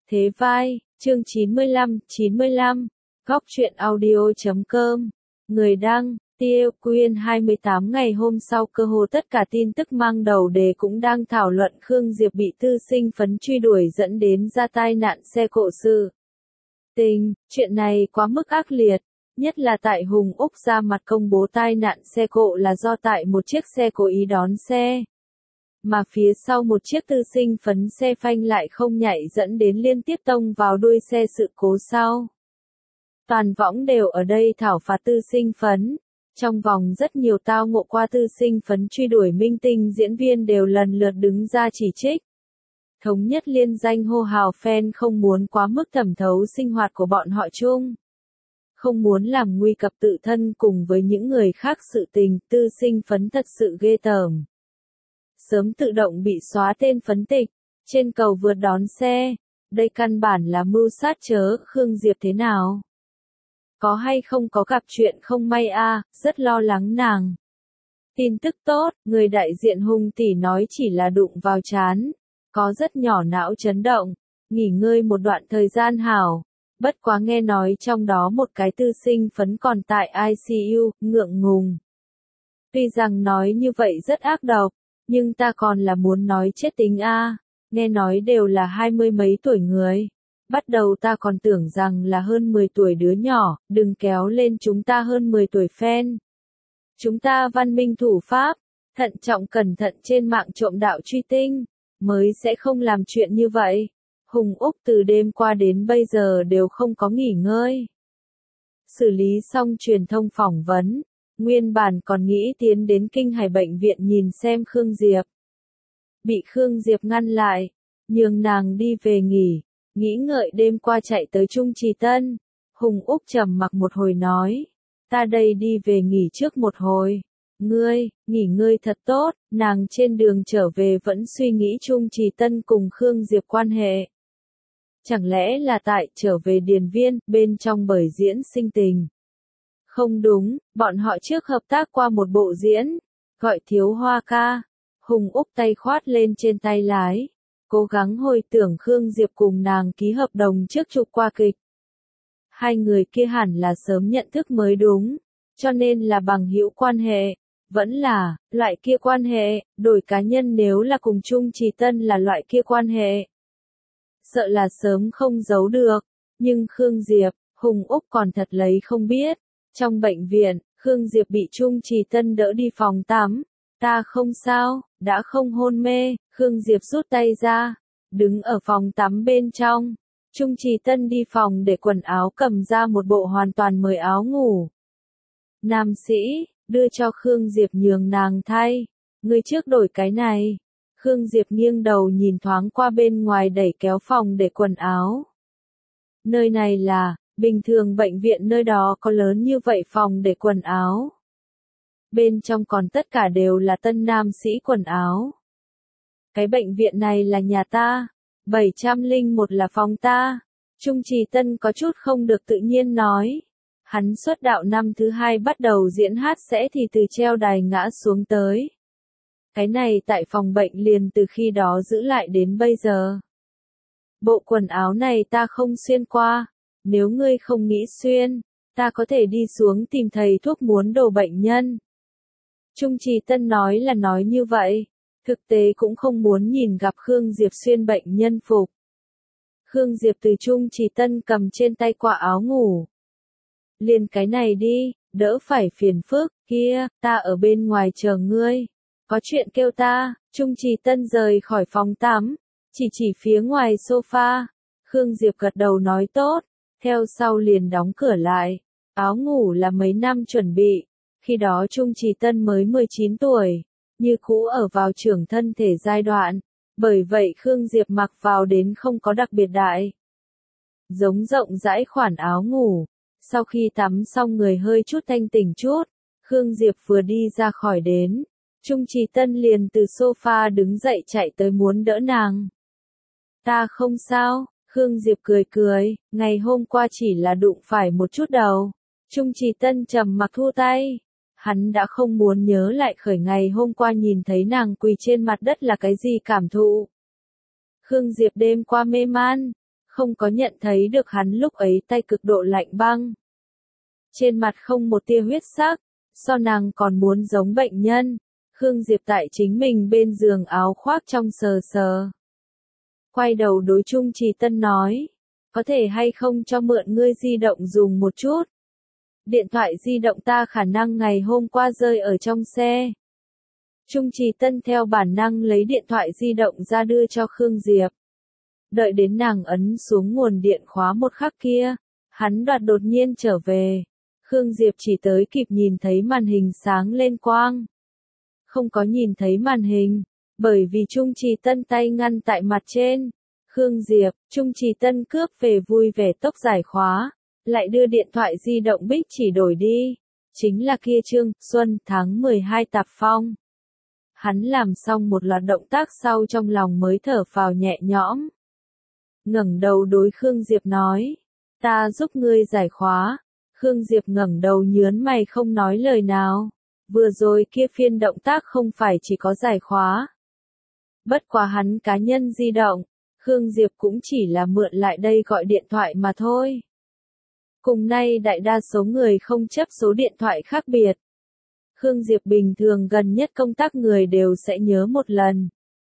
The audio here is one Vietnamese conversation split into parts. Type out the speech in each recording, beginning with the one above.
Thế vai, chương 95, góc truyện audio.com, người đăng, Tiêu Quyên 28 ngày hôm sau cơ hồ tất cả tin tức mang đầu đề cũng đang thảo luận Khương Diệp bị tư sinh phấn truy đuổi dẫn đến ra tai nạn xe cộ sự. Chuyện này quá mức ác liệt, nhất là tại Hùng Úc ra mặt công bố tai nạn xe cộ là do tại một chiếc xe cố ý đón xe. Mà phía sau một chiếc tư sinh phấn xe phanh lại không nhạy dẫn đến liên tiếp tông vào đuôi xe sự cố sau. Toàn võng đều ở đây thảo phạt tư sinh phấn. Trong vòng rất nhiều tao ngộ qua tư sinh phấn truy đuổi minh tinh diễn viên đều lần lượt đứng ra chỉ trích. Thống nhất liên danh hô hào fan không muốn quá mức thẩm thấu sinh hoạt của bọn họ chung. Không muốn làm nguy cập tự thân cùng với những người khác sự tình, tư sinh phấn thật sự ghê tởm. Sớm tự động bị xóa tên phấn tịch, trên cầu vượt đón xe, đây căn bản là mưu sát chớ, Khương Diệp thế nào? Có hay không có gặp chuyện không may rất lo lắng nàng. Tin tức tốt, người đại diện Hùng tỷ nói chỉ là đụng vào trán, có rất nhỏ não chấn động, nghỉ ngơi một đoạn thời gian hảo. Bất quá nghe nói trong đó một cái tư sinh phấn còn tại ICU, ngượng ngùng. Tuy rằng nói như vậy rất ác độc, nhưng ta còn là muốn nói chết tính nghe nói đều là 20 mấy tuổi người. Bắt đầu ta còn tưởng rằng là hơn 10 tuổi đứa nhỏ, đừng kéo lên chúng ta hơn 10 tuổi fan. Chúng ta văn minh thủ pháp, thận trọng cẩn thận trên mạng trộm đạo truy tinh, mới sẽ không làm chuyện như vậy. Hùng Úc từ đêm qua đến bây giờ đều không có nghỉ ngơi. Xử lý xong truyền thông phỏng vấn, nguyên bản còn nghĩ tiến đến Kinh Hải bệnh viện nhìn xem Khương Diệp. Bị Khương Diệp ngăn lại, nhường nàng đi về nghỉ, nghĩ ngợi đêm qua chạy tới Trung Trì Tân. Hùng Úc trầm mặc một hồi nói, ta đây đi về nghỉ trước một hồi. Ngươi, nghỉ ngơi thật tốt, nàng trên đường trở về vẫn suy nghĩ Trung Trì Tân cùng Khương Diệp quan hệ. Chẳng lẽ là tại trở về Điền Viên, bên trong bởi diễn sinh tình. Không đúng, bọn họ trước hợp tác qua một bộ diễn, gọi Thiếu Hoa Ca. Hùng Úc tay khoát lên trên tay lái, cố gắng hồi tưởng Khương Diệp cùng nàng ký hợp đồng trước chụp qua kịch. Hai người kia hẳn là sớm nhận thức mới đúng, cho nên là bằng hữu quan hệ, vẫn là, loại kia quan hệ, đổi cá nhân nếu là cùng Trung Trì Tân là loại kia quan hệ. Sợ là sớm không giấu được, nhưng Khương Diệp, Hùng Úc còn thật lấy không biết. Trong bệnh viện, Khương Diệp bị Trung Trì Tân đỡ đi phòng tắm. Ta không sao, đã không hôn mê, Khương Diệp rút tay ra, đứng ở phòng tắm bên trong. Trung Trì Tân đi phòng để quần áo cầm ra một bộ hoàn toàn mới áo ngủ. Nam sĩ, đưa cho Khương Diệp nhường nàng thay. Ngươi trước đổi cái này. Khương Diệp nghiêng đầu nhìn thoáng qua bên ngoài đẩy kéo phòng để quần áo. Nơi này là, bình thường bệnh viện nơi đó có lớn như vậy phòng để quần áo. Bên trong còn tất cả đều là tân nam sĩ quần áo. Cái bệnh viện này là nhà ta, 701 là phòng ta. Trung Trì Tân có chút không được tự nhiên nói. Hắn xuất đạo năm thứ 2 bắt đầu diễn hát sẽ thì từ treo đài ngã xuống tới. Cái này tại phòng bệnh liền từ khi đó giữ lại đến bây giờ. Bộ quần áo này ta không xuyên qua, nếu ngươi không nghĩ xuyên, ta có thể đi xuống tìm thầy thuốc muốn đồ bệnh nhân. Trung Trì Tân nói là nói như vậy, thực tế cũng không muốn nhìn gặp Khương Diệp xuyên bệnh nhân phục. Khương Diệp từ Trung Trì Tân cầm trên tay quả áo ngủ. Liền cái này đi, đỡ phải phiền phức, kia, ta ở bên ngoài chờ ngươi. Có chuyện kêu ta. Trung Trì Tân rời khỏi phòng tắm, chỉ phía ngoài sofa. Khương Diệp gật đầu nói tốt, theo sau liền đóng cửa lại. Áo ngủ là mấy năm chuẩn bị, khi đó Trung Trì Tân mới 19 tuổi, như cũ ở vào trưởng thân thể giai đoạn, bởi vậy Khương Diệp mặc vào đến không có đặc biệt đại. Giống rộng rãi khoản áo ngủ, sau khi tắm xong người hơi chút thanh tỉnh chút, Khương Diệp vừa đi ra khỏi đến. Trung Trì Tân liền từ sofa đứng dậy chạy tới muốn đỡ nàng. Ta không sao, Khương Diệp cười, ngày hôm qua chỉ là đụng phải một chút đầu. Trung Trì Tân trầm mặc thu tay. Hắn đã không muốn nhớ lại khởi ngày hôm qua nhìn thấy nàng quỳ trên mặt đất là cái gì cảm thụ. Khương Diệp đêm qua mê man, không có nhận thấy được hắn lúc ấy tay cực độ lạnh băng. Trên mặt không một tia huyết sắc, so nàng còn muốn giống bệnh nhân. Khương Diệp tại chính mình bên giường áo khoác trong sờ sờ. Quay đầu đối Trung Trì Tân nói, có thể hay không cho mượn ngươi di động dùng một chút. Điện thoại di động ta khả năng ngày hôm qua rơi ở trong xe. Trung Trì Tân theo bản năng lấy điện thoại di động ra đưa cho Khương Diệp. Đợi đến nàng ấn xuống nguồn điện khóa một khắc kia, hắn đoạt đột nhiên trở về. Khương Diệp chỉ tới kịp nhìn thấy màn hình sáng lên quang. Không có nhìn thấy màn hình, bởi vì Trung Trì Tân tay ngăn tại mặt trên. Khương Diệp, Trung Trì Tân cướp về vui vẻ tốc giải khóa, lại đưa điện thoại di động bích chỉ đổi đi. Chính là kia Trương Xuân tháng 12 tạp phong. Hắn làm xong một loạt động tác sau trong lòng mới thở phào nhẹ nhõm. Ngẩng đầu đối Khương Diệp nói, ta giúp ngươi giải khóa. Khương Diệp ngẩng đầu nhớn mày không nói lời nào. Vừa rồi kia phiên động tác không phải chỉ có giải khóa. Bất quá hắn cá nhân di động, Khương Diệp cũng chỉ là mượn lại đây gọi điện thoại mà thôi. Cùng nay đại đa số người không chấp số điện thoại khác biệt. Khương Diệp bình thường gần nhất công tác người đều sẽ nhớ một lần.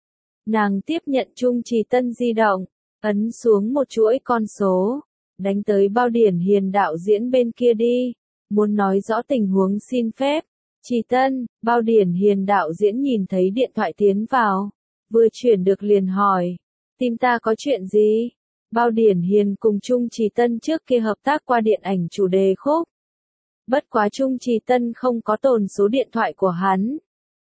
Nàng tiếp nhận Trung Trì Tân di động, ấn xuống một chuỗi con số, đánh tới Bao Điển Hiền đạo diễn bên kia đi, muốn nói rõ tình huống xin phép. Trì Tân, Bao Điển Hiền đạo diễn nhìn thấy điện thoại tiến vào, vừa chuyển được liền hỏi, tìm ta có chuyện gì? Bao Điển Hiền cùng Trung Trì Tân trước kia hợp tác qua điện ảnh chủ đề khúc. Bất quá Trung Trì Tân không có tồn số điện thoại của hắn.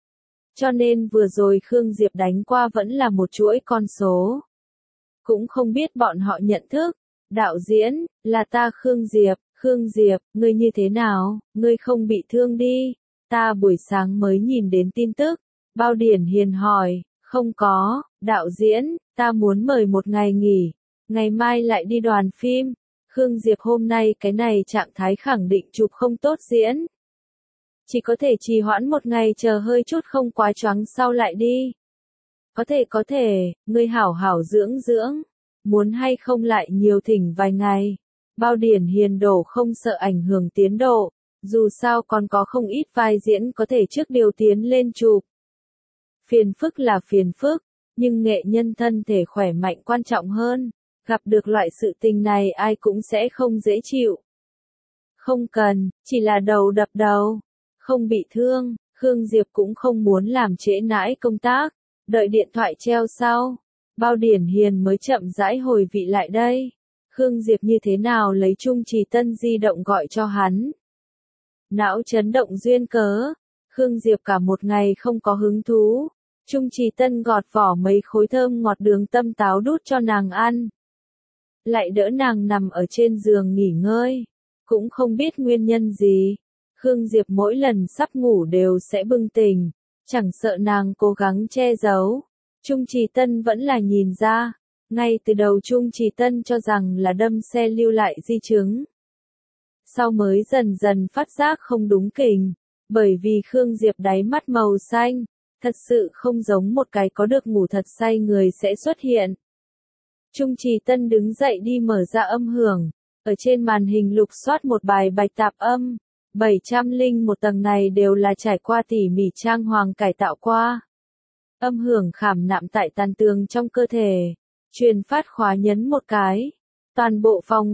Cho nên vừa rồi Khương Diệp đánh qua vẫn là một chuỗi con số. Cũng không biết bọn họ nhận thức. Đạo diễn, là ta Khương Diệp, ngươi như thế nào, ngươi không bị thương đi. Ta buổi sáng mới nhìn đến tin tức. Bao Điển Hiền hỏi, không có, đạo diễn, ta muốn mời một ngày nghỉ. Ngày mai lại đi đoàn phim. Khương Diệp hôm nay cái này trạng thái khẳng định chụp không tốt diễn. Chỉ có thể trì hoãn một ngày chờ hơi chút không quá choáng sau lại đi. Có thể, ngươi hảo hảo dưỡng dưỡng. Muốn hay không lại nhiều thỉnh vài ngày. Bao Điển Hiền đổ không sợ ảnh hưởng tiến độ. Dù sao còn có không ít vai diễn có thể trước điều tiến lên chụp. Phiền phức là phiền phức, nhưng nghệ nhân thân thể khỏe mạnh quan trọng hơn. Gặp được loại sự tình này ai cũng sẽ không dễ chịu. Không cần, chỉ là đầu đập đầu. Không bị thương, Khương Diệp cũng không muốn làm trễ nãi công tác. Đợi điện thoại treo sau. Bao Điển Hiền mới chậm rãi hồi vị lại đây. Khương Diệp như thế nào lấy Trung Trì Tân di động gọi cho hắn. Não chấn động duyên cớ. Khương Diệp cả một ngày không có hứng thú. Trung Trì Tân gọt vỏ mấy khối thơm ngọt đường tâm táo đút cho nàng ăn. Lại đỡ nàng nằm ở trên giường nghỉ ngơi. Cũng không biết nguyên nhân gì. Khương Diệp mỗi lần sắp ngủ đều sẽ bừng tỉnh. Chẳng sợ nàng cố gắng che giấu. Trung Trì Tân vẫn là nhìn ra. Ngay từ đầu Trung Trì Tân cho rằng là đâm xe lưu lại di chứng. Sau mới dần dần phát giác không đúng kình. Bởi vì Khương Diệp đáy mắt màu xanh. Thật sự không giống một cái có được ngủ thật say người sẽ xuất hiện. Trung Trì Tân đứng dậy đi mở ra âm hưởng. Ở trên màn hình lục soát một bài bạch tạp âm. 701 tầng này đều là trải qua tỉ mỉ trang hoàng cải tạo qua. Âm hưởng khảm nạm tại tàn tường trong cơ thể. Truyền phát khóa nhấn một cái. Toàn bộ phòng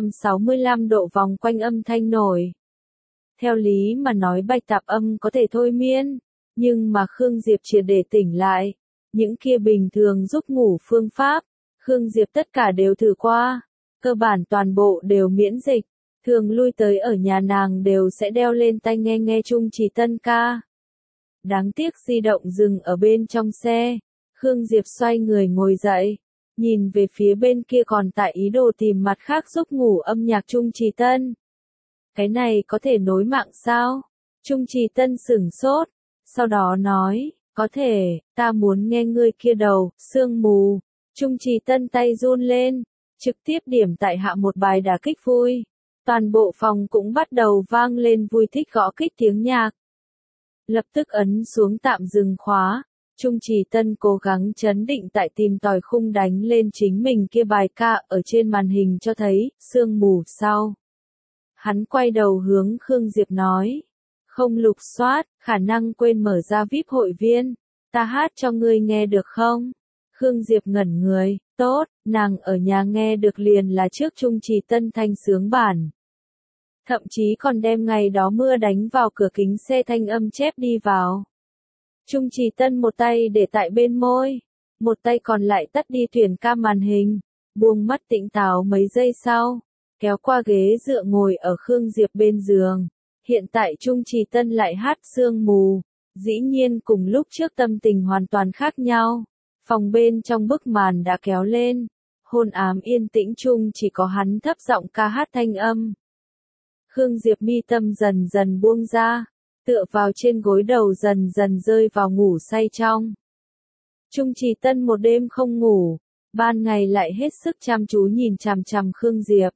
365 độ vòng quanh âm thanh nổi. Theo lý mà nói bạch tạp âm có thể thôi miên. Nhưng mà Khương Diệp triệt để tỉnh lại. Những kia bình thường giúp ngủ phương pháp. Khương Diệp tất cả đều thử qua. Cơ bản toàn bộ đều miễn dịch. Thường lui tới ở nhà nàng đều sẽ đeo lên tai nghe nghe Trung Trì Tân ca. Đáng tiếc di động dừng ở bên trong xe. Khương Diệp xoay người ngồi dậy. Nhìn về phía bên kia còn tại ý đồ tìm mặt khác giúp ngủ âm nhạc Trung Trì Tân. Cái này có thể nối mạng sao? Trung Trì Tân sửng sốt. Sau đó nói, có thể, ta muốn nghe ngươi kia đầu, sương mù. Trung Trì Tân tay run lên. Trực tiếp điểm tại hạ một bài đả kích vui. Toàn bộ phòng cũng bắt đầu vang lên vui thích gõ kích tiếng nhạc. Lập tức ấn xuống tạm dừng khóa. Trung Trì Tân cố gắng trấn định tại tìm tòi khung đánh lên chính mình kia bài ca ở trên màn hình cho thấy, sương mù sau. Hắn quay đầu hướng Khương Diệp nói. Không lục soát, khả năng quên mở ra VIP hội viên. Ta hát cho ngươi nghe được không? Khương Diệp ngẩn người, tốt, nàng ở nhà nghe được liền là trước Trung Trì Tân thanh sướng bản. Thậm chí còn đem ngày đó mưa đánh vào cửa kính xe thanh âm chép đi vào. Trung Trì Tân một tay để tại bên môi, một tay còn lại tắt đi tuyển cam màn hình, buông mắt tỉnh táo mấy giây sau, kéo qua ghế dựa ngồi ở Khương Diệp bên giường. Hiện tại Trung Trì Tân lại hát sương mù, dĩ nhiên cùng lúc trước tâm tình hoàn toàn khác nhau. Phòng bên trong bức màn đã kéo lên, hôn ám yên tĩnh chung chỉ có hắn thấp giọng ca hát thanh âm. Khương Diệp mi tâm dần dần buông ra, tựa vào trên gối đầu dần dần rơi vào ngủ say trong. Trung Trì Tân một đêm không ngủ, ban ngày lại hết sức chăm chú nhìn chằm chằm Khương Diệp.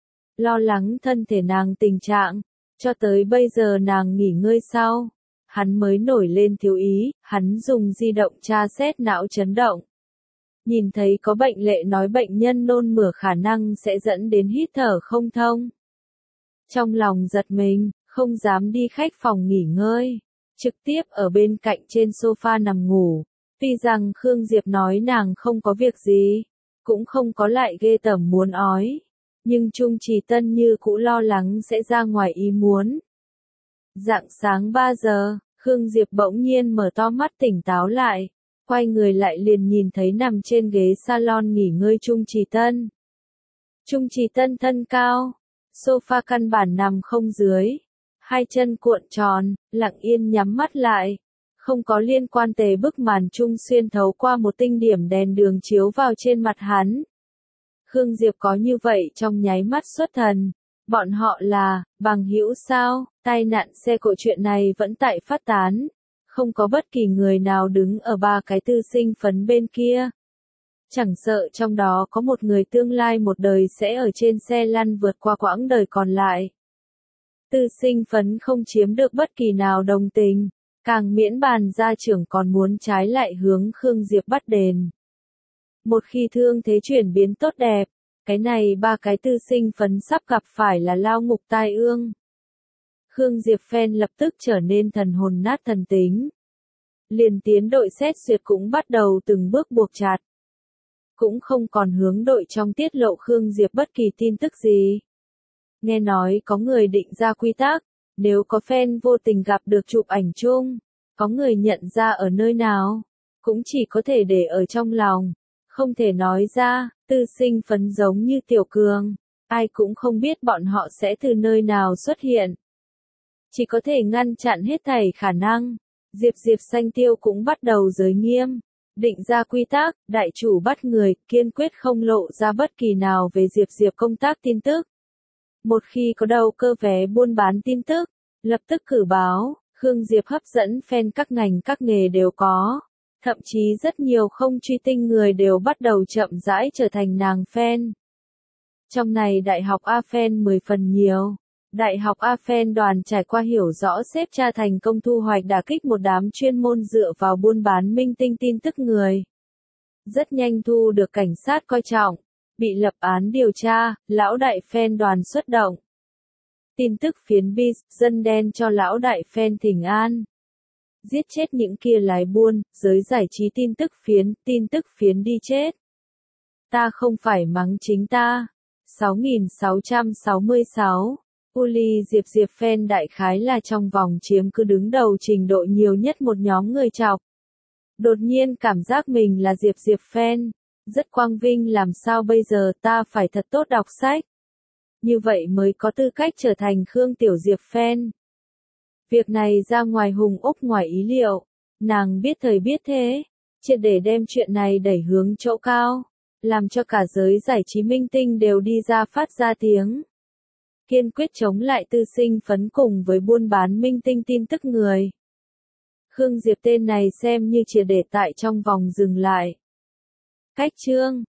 Lo lắng thân thể nàng tình trạng, cho tới bây giờ nàng nghỉ ngơi sau. Hắn mới nổi lên thiếu ý, hắn dùng di động tra xét não chấn động. Nhìn thấy có bệnh lệ nói bệnh nhân nôn mửa khả năng sẽ dẫn đến hít thở không thông. Trong lòng giật mình, không dám đi khách phòng nghỉ ngơi, trực tiếp ở bên cạnh trên sofa nằm ngủ. Tuy rằng Khương Diệp nói nàng không có việc gì, cũng không có lại ghê tởm muốn ói, nhưng Trung Trì Tân như cũ lo lắng sẽ ra ngoài ý muốn. Rạng sáng 3 giờ, Khương Diệp bỗng nhiên mở to mắt tỉnh táo lại, quay người lại liền nhìn thấy nằm trên ghế salon nghỉ ngơi Trung Trì Tân. Trung Trì Tân thân cao, sofa căn bản nằm không dưới, hai chân cuộn tròn, lặng yên nhắm mắt lại, không có liên quan tề bức màn trung xuyên thấu qua một tinh điểm đèn đường chiếu vào trên mặt hắn. Khương Diệp có như vậy trong nháy mắt xuất thần. Bọn họ là bằng hữu sao? Tai nạn xe cộ chuyện này vẫn tại phát tán, không có bất kỳ người nào đứng ở ba cái tư sinh phấn bên kia. Chẳng sợ trong đó có một người tương lai một đời sẽ ở trên xe lăn vượt qua quãng đời còn lại. Tư sinh phấn không chiếm được bất kỳ nào đồng tình, càng miễn bàn gia trưởng còn muốn trái lại hướng Khương Diệp bắt đền. Một khi thương thế chuyển biến tốt đẹp, cái này ba cái tư sinh phấn sắp gặp phải là lao ngục tai ương. Khương Diệp fan lập tức trở nên thần hồn nát thần tính. Liền tiến đội xét duyệt cũng bắt đầu từng bước buộc chặt. Cũng không còn hướng đội trong tiết lộ Khương Diệp bất kỳ tin tức gì. Nghe nói có người định ra quy tắc, nếu có fan vô tình gặp được chụp ảnh chung, có người nhận ra ở nơi nào, cũng chỉ có thể để ở trong lòng, không thể nói ra. Tư sinh phấn giống như Tiểu Cường, ai cũng không biết bọn họ sẽ từ nơi nào xuất hiện. Chỉ có thể ngăn chặn hết thảy khả năng. Diệp Xanh Tiêu cũng bắt đầu giới nghiêm, định ra quy tắc, đại chủ bắt người, kiên quyết không lộ ra bất kỳ nào về Diệp công tác tin tức. Một khi có đầu cơ vé buôn bán tin tức, lập tức cử báo, Khương Diệp hấp dẫn fan các ngành các nghề đều có. Thậm chí rất nhiều không truy tinh người đều bắt đầu chậm rãi trở thành nàng fan. Trong này Đại học A fan 10 phần nhiều. Đại học A fan đoàn trải qua hiểu rõ xếp cha thành công thu hoạch đả kích một đám chuyên môn dựa vào buôn bán minh tinh tin tức người. Rất nhanh thu được cảnh sát coi trọng, bị lập án điều tra, lão đại fan đoàn xuất động. Tin tức phiến biz, dân đen cho lão đại fan thỉnh an. Giết chết những kia lái buôn, giới giải trí tin tức phiến đi chết. Ta không phải mắng chính ta. 6666. Uli Diệp fan đại khái là trong vòng chiếm cứ đứng đầu trình độ nhiều nhất một nhóm người chọc. Đột nhiên cảm giác mình là Diệp fan. Rất quang vinh, làm sao bây giờ, ta phải thật tốt đọc sách. Như vậy mới có tư cách trở thành Khương Tiểu Diệp fan. Việc này ra ngoài Hùng Úc ngoài ý liệu, nàng biết thời biết thế, triệt để đem chuyện này đẩy hướng chỗ cao, làm cho cả giới giải trí minh tinh đều đi ra phát ra tiếng. Kiên quyết chống lại tư sinh phấn cùng với buôn bán minh tinh tin tức người. Khương Diệp tên này xem như triệt để tại trong vòng dừng lại. Cách chương